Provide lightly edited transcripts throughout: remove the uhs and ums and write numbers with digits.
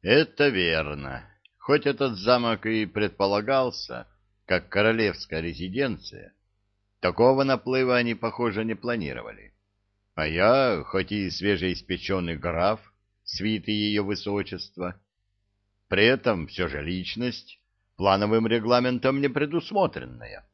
Это верно. Хоть этот замок и предполагался как королевская резиденция, такого наплыва они, похоже, не планировали. А я, хоть и свежеиспеченный граф, свиты ее высочества, при этом все же личность, плановым регламентом не предусмотренная.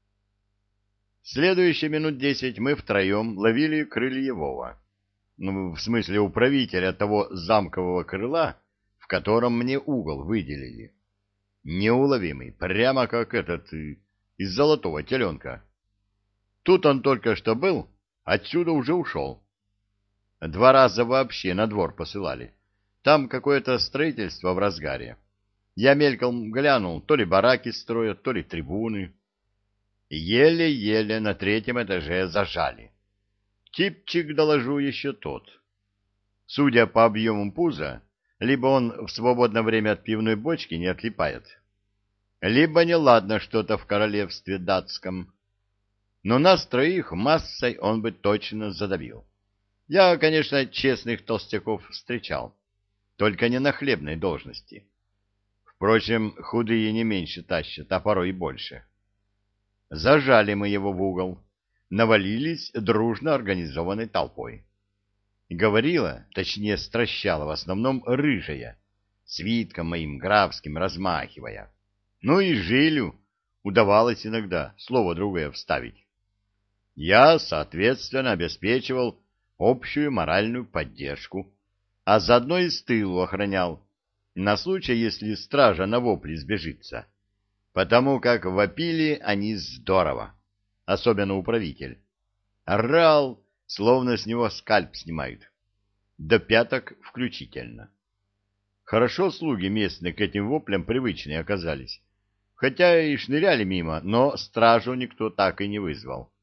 Следующие минут 10 мы втроем ловили Крыльевого. Ну, в смысле управителя того замкового крыла, в котором мне угол выделили. Неуловимый, прямо как этот из золотого теленка. Тут он только что был, отсюда уже ушел. 2 раза вообще на двор посылали. Там какое-то строительство в разгаре. Я мельком глянул, то ли бараки строят, то ли трибуны. Еле-еле на 3-м этаже зажали. Типчик, доложу, еще тот. Судя по объему пуза, либо он в свободное время от пивной бочки не отлипает, либо неладно что-то в королевстве датском. Но нас троих массой он бы точно задавил. Я, конечно, честных толстяков встречал, только не на хлебной должности. Впрочем, худые не меньше тащат, а порой и больше. Зажали мы его в угол, навалились дружно организованной толпой. Говорила, точнее стращала в основном рыжая, свитком моим графским размахивая. Ну и Жилю удавалось иногда слово другое вставить. Я, соответственно, обеспечивал общую моральную поддержку, а заодно и с тылу охранял, на случай, если стража на вопли сбежится, потому как вопили они здорово, особенно управитель. Орал, словно с него скальп снимают, до пяток включительно. Хорошо слуги местные к этим воплям привычные оказались, хотя и шныряли мимо, но стражу никто так и не вызвал.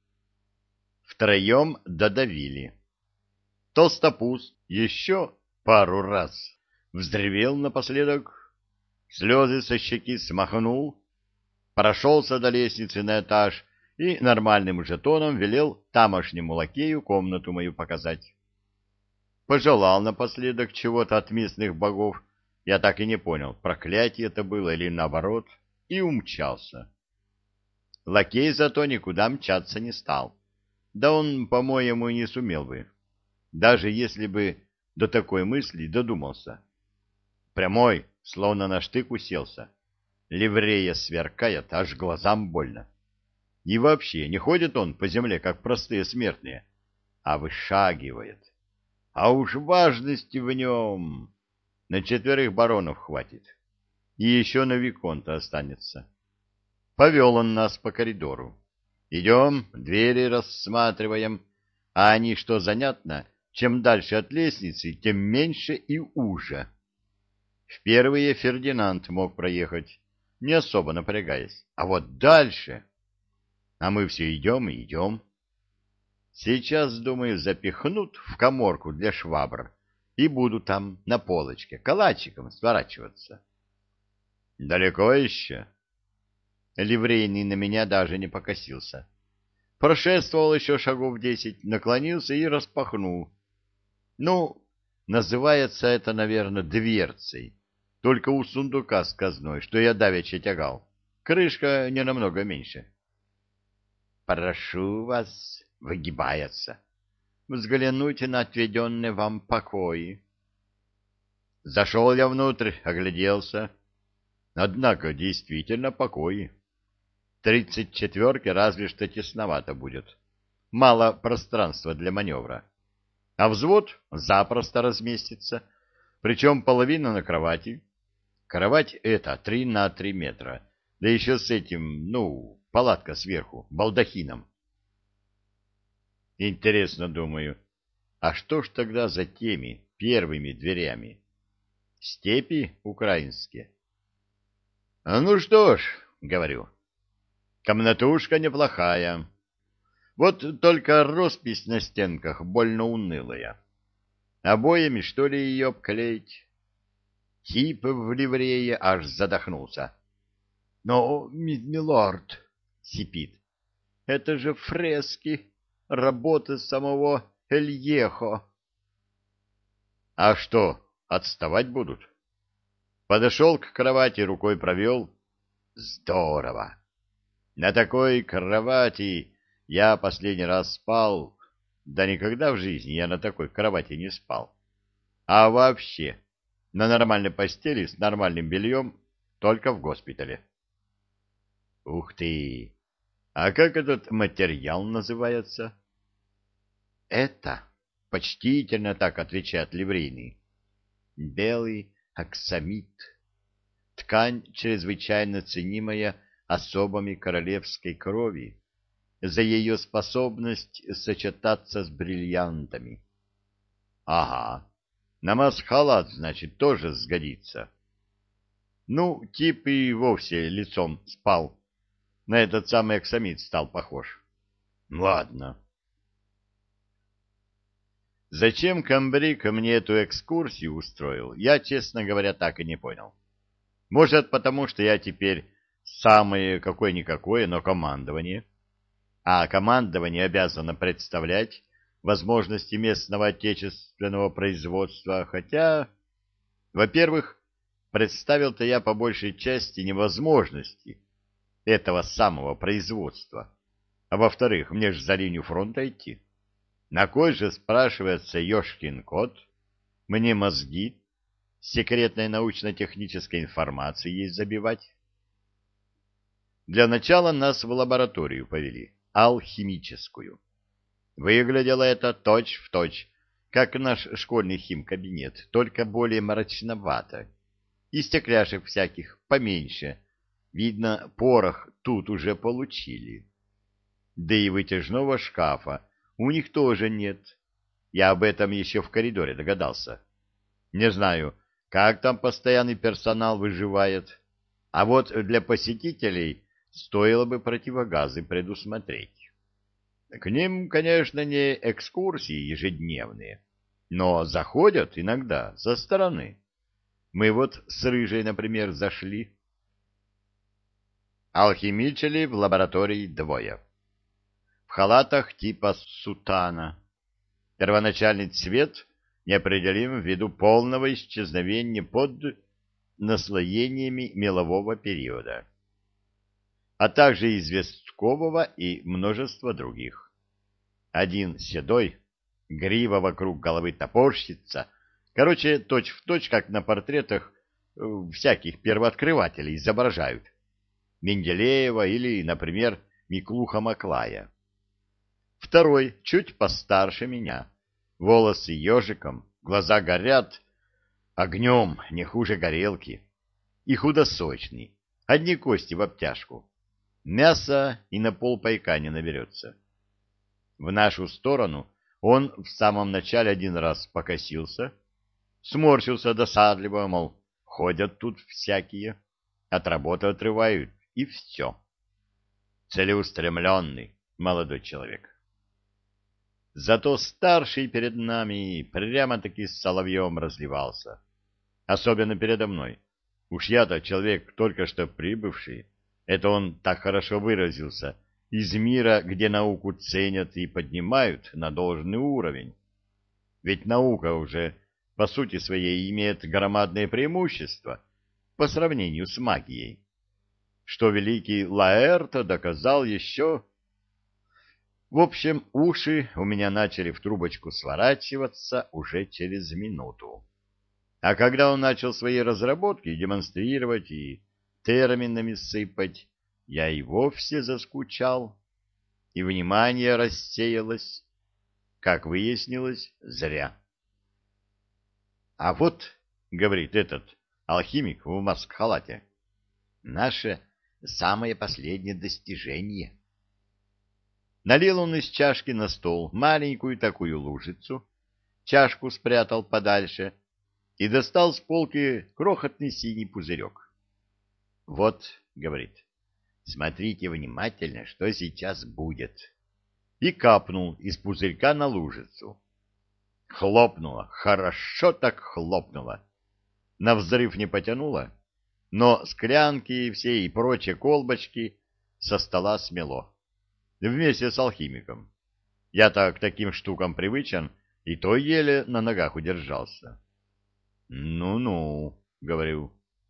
Втроем додавили. Толстопуз еще пару раз взревел напоследок, слезы со щеки смахнул, прошелся до лестницы на этаж и нормальным жетоном велел тамошнему лакею комнату мою показать. Пожелал напоследок чего-то от местных богов, я так и не понял, проклятие это было или наоборот, и умчался. Лакей зато никуда мчаться не стал. Да он, по-моему, и не сумел бы, даже если бы до такой мысли додумался. Прямой, словно на штык уселся. Ливрея сверкает, аж глазам больно. И вообще, не ходит он по земле, как простые смертные, а вышагивает. А уж важности в нем на 4 баронов хватит. И еще на виконта останется. Повел он нас по коридору. Идем, двери рассматриваем, а они, что занятно, чем дальше от лестницы, тем меньше и уже. В первые Фердинанд мог проехать, не особо напрягаясь, а вот дальше... А мы все идем и идем. Сейчас, думаю, запихнут в каморку для швабр и буду там на полочке калачиком сворачиваться. Далеко еще? Ливрейный на меня даже не покосился. Прошествовал еще шагов 10, наклонился и распахнул. Ну, называется это, наверное, дверцей. Только у сундука с казной, что я давеча тягал. Крышка не намного меньше. «Прошу вас», — выгибается, — «взгляните на отведенные вам покои». Зашел я внутрь, огляделся. Однако действительно покои. 34-ке разве что тесновато будет. Мало пространства для маневра. А взвод запросто разместится, причем половина на кровати. Кровать эта 3 на 3 метра, да еще с этим, ну, палатка сверху, балдахином. Интересно, думаю, а что ж тогда за теми первыми дверями? Степи украинские? Ну что ж, говорю, комнатушка неплохая. Вот только роспись на стенках больно унылая. Обоями, что ли, ее обклеить? Тип в ливрее аж задохнулся. — Но, милорд, — сипит, — это же фрески, работы самого Эльехо. — А что, отставать будут? Подошел к кровати, рукой провел. Здорово! На такой кровати я последний раз спал. Да никогда в жизни я на такой кровати не спал. А вообще, на нормальной постели с нормальным бельем только в госпитале. Ух ты! А как этот материал называется? Это почтительно так отвечает ливрейный. Белый аксамит. Ткань чрезвычайно ценимая особами королевской крови за ее способность сочетаться с бриллиантами. Ага, на масхалат, значит, тоже сгодится. Ну, тип и вовсе лицом спал. На этот самый аксамит стал похож. Ладно. Зачем комбриг мне эту экскурсию устроил, я, честно говоря, так и не понял. Может, потому что я теперь самое какое-никакое, но командование. А командование обязано представлять возможности местного отечественного производства, хотя, во-первых, представил-то я по большей части невозможности этого самого производства, а во-вторых, мне же за линию фронта идти. На кой же, спрашивается, ёшкин кот, мне мозги секретной научно-технической информацией забивать? Для начала нас в лабораторию повели, алхимическую. Выглядело это точь-в-точь, как наш школьный химкабинет, только более мрачновато. И стекляшек всяких поменьше. Видно, порох тут уже получили. Да и вытяжного шкафа у них тоже нет. Я об этом еще в коридоре догадался. Не знаю, как там постоянный персонал выживает, а вот для посетителей стоило бы противогазы предусмотреть. К ним, конечно, не экскурсии ежедневные, но заходят иногда со стороны. Мы вот с Рыжей, например, зашли. Алхимичили в лаборатории двое. В халатах типа сутана. Первоначальный цвет неопределим ввиду полного исчезновения под наслоениями мелового периода, а также известкового и множество других. Один седой, грива вокруг головы топорщится, короче, точь-в-точь, как на портретах всяких первооткрывателей изображают. Менделеева или, например, Миклуха Маклая. Второй чуть постарше меня, волосы ежиком, глаза горят огнем, не хуже горелки, и худосочный, одни кости в обтяжку. Мяса и на полпайка не наберется. В нашу сторону он в самом начале один раз покосился, сморщился досадливо, мол, ходят тут всякие, от работы отрывают, и все. Целеустремленный молодой человек. Зато старший перед нами прямо-таки с соловьем разливался. Особенно передо мной. Уж я-то человек только что прибывший. Это он так хорошо выразился. Из мира, где науку ценят и поднимают на должный уровень. Ведь наука уже, по сути своей, имеет громадное преимущество по сравнению с магией. Что великий Лаэрто доказал еще... В общем, уши у меня начали в трубочку сворачиваться уже через минуту. А когда он начал свои разработки демонстрировать и терминами сыпать, я и вовсе заскучал, и внимание рассеялось. Как выяснилось, зря. — А вот, — говорит этот алхимик в маск-халате, — наше самое последнее достижение. Налил он из чашки на стол маленькую такую лужицу, чашку спрятал подальше и достал с полки крохотный синий пузырек. — Вот, — говорит, — смотрите внимательно, что сейчас будет. И капнул из пузырька на лужицу. Хлопнуло, хорошо так хлопнуло. На взрыв не потянуло, но склянки все и прочие колбочки со стола смело. Вместе с алхимиком. Я-то к таким штукам привычен, и то еле на ногах удержался. «Ну-ну», — говорю,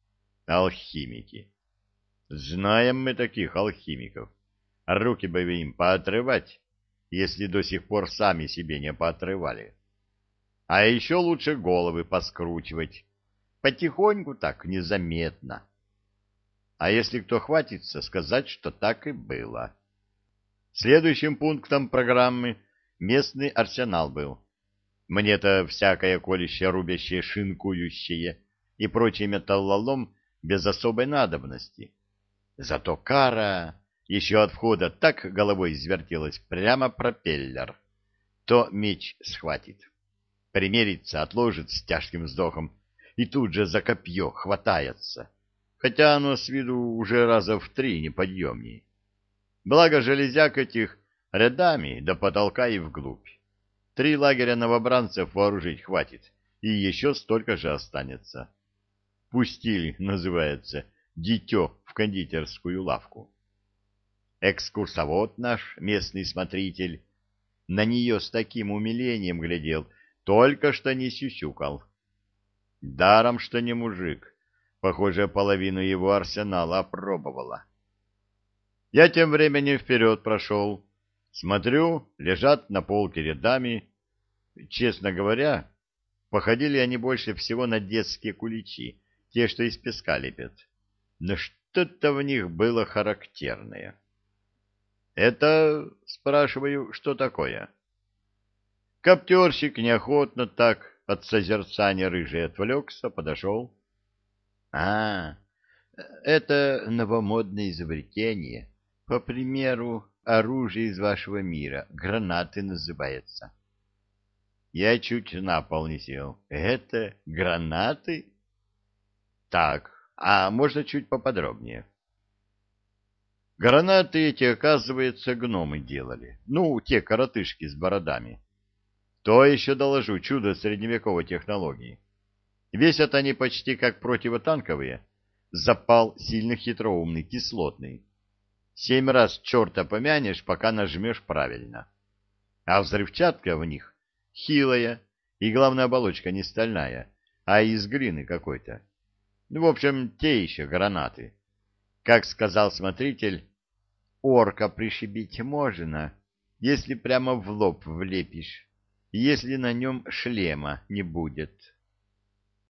Алхимики. Знаем мы таких алхимиков. Руки бы им поотрывать, если до сих пор сами себе не поотрывали. А еще лучше головы поскручивать. Потихоньку так, незаметно. А если кто хватится, сказать, что так и было. Следующим пунктом программы местный арсенал был. Мне-то всякое колющее, рубящее, шинкующее и прочий металлолом без особой надобности. Зато кара еще от входа так головой извертелась, прямо пропеллер. То меч схватит, примерится, отложит с тяжким вздохом и тут же за копье хватается, хотя оно с виду уже раза в 3 неподъемнее. Благо железяк этих рядами до потолка и вглубь. 3 лагеря новобранцев вооружить хватит, и еще столько же останется. Пустили, называется, дитё в кондитерскую лавку. Экскурсовод наш, местный смотритель, на нее с таким умилением глядел, только что не сюсюкал. Даром, что не мужик, похоже, половину его арсенала опробовала. Я тем временем вперед прошел. Смотрю, лежат на полке рядами. Честно говоря, походили они больше всего на детские куличи, те, что из песка лепят. Но что-то в них было характерное. Это, спрашиваю, что такое? Коптерщик неохотно так от созерцания рыжий отвлекся, подошел. Это новомодное изобретение. По примеру, оружие из вашего мира. Гранаты называется. Я чуть на пол не сел. Это гранаты? Так, а можно чуть поподробнее? Гранаты эти, оказывается, гномы делали. Ну, те коротышки с бородами. То еще доложу, чудо средневековой технологии. Весят они почти как противотанковые. Запал сильно хитроумный, кислотный. 7 раз черта помянешь, пока нажмешь правильно. А взрывчатка в них хилая, и главная оболочка не стальная, а из глины какой-то. В общем, те еще гранаты. Как сказал смотритель, орка пришибить можно, если прямо в лоб влепишь, если на нем шлема не будет.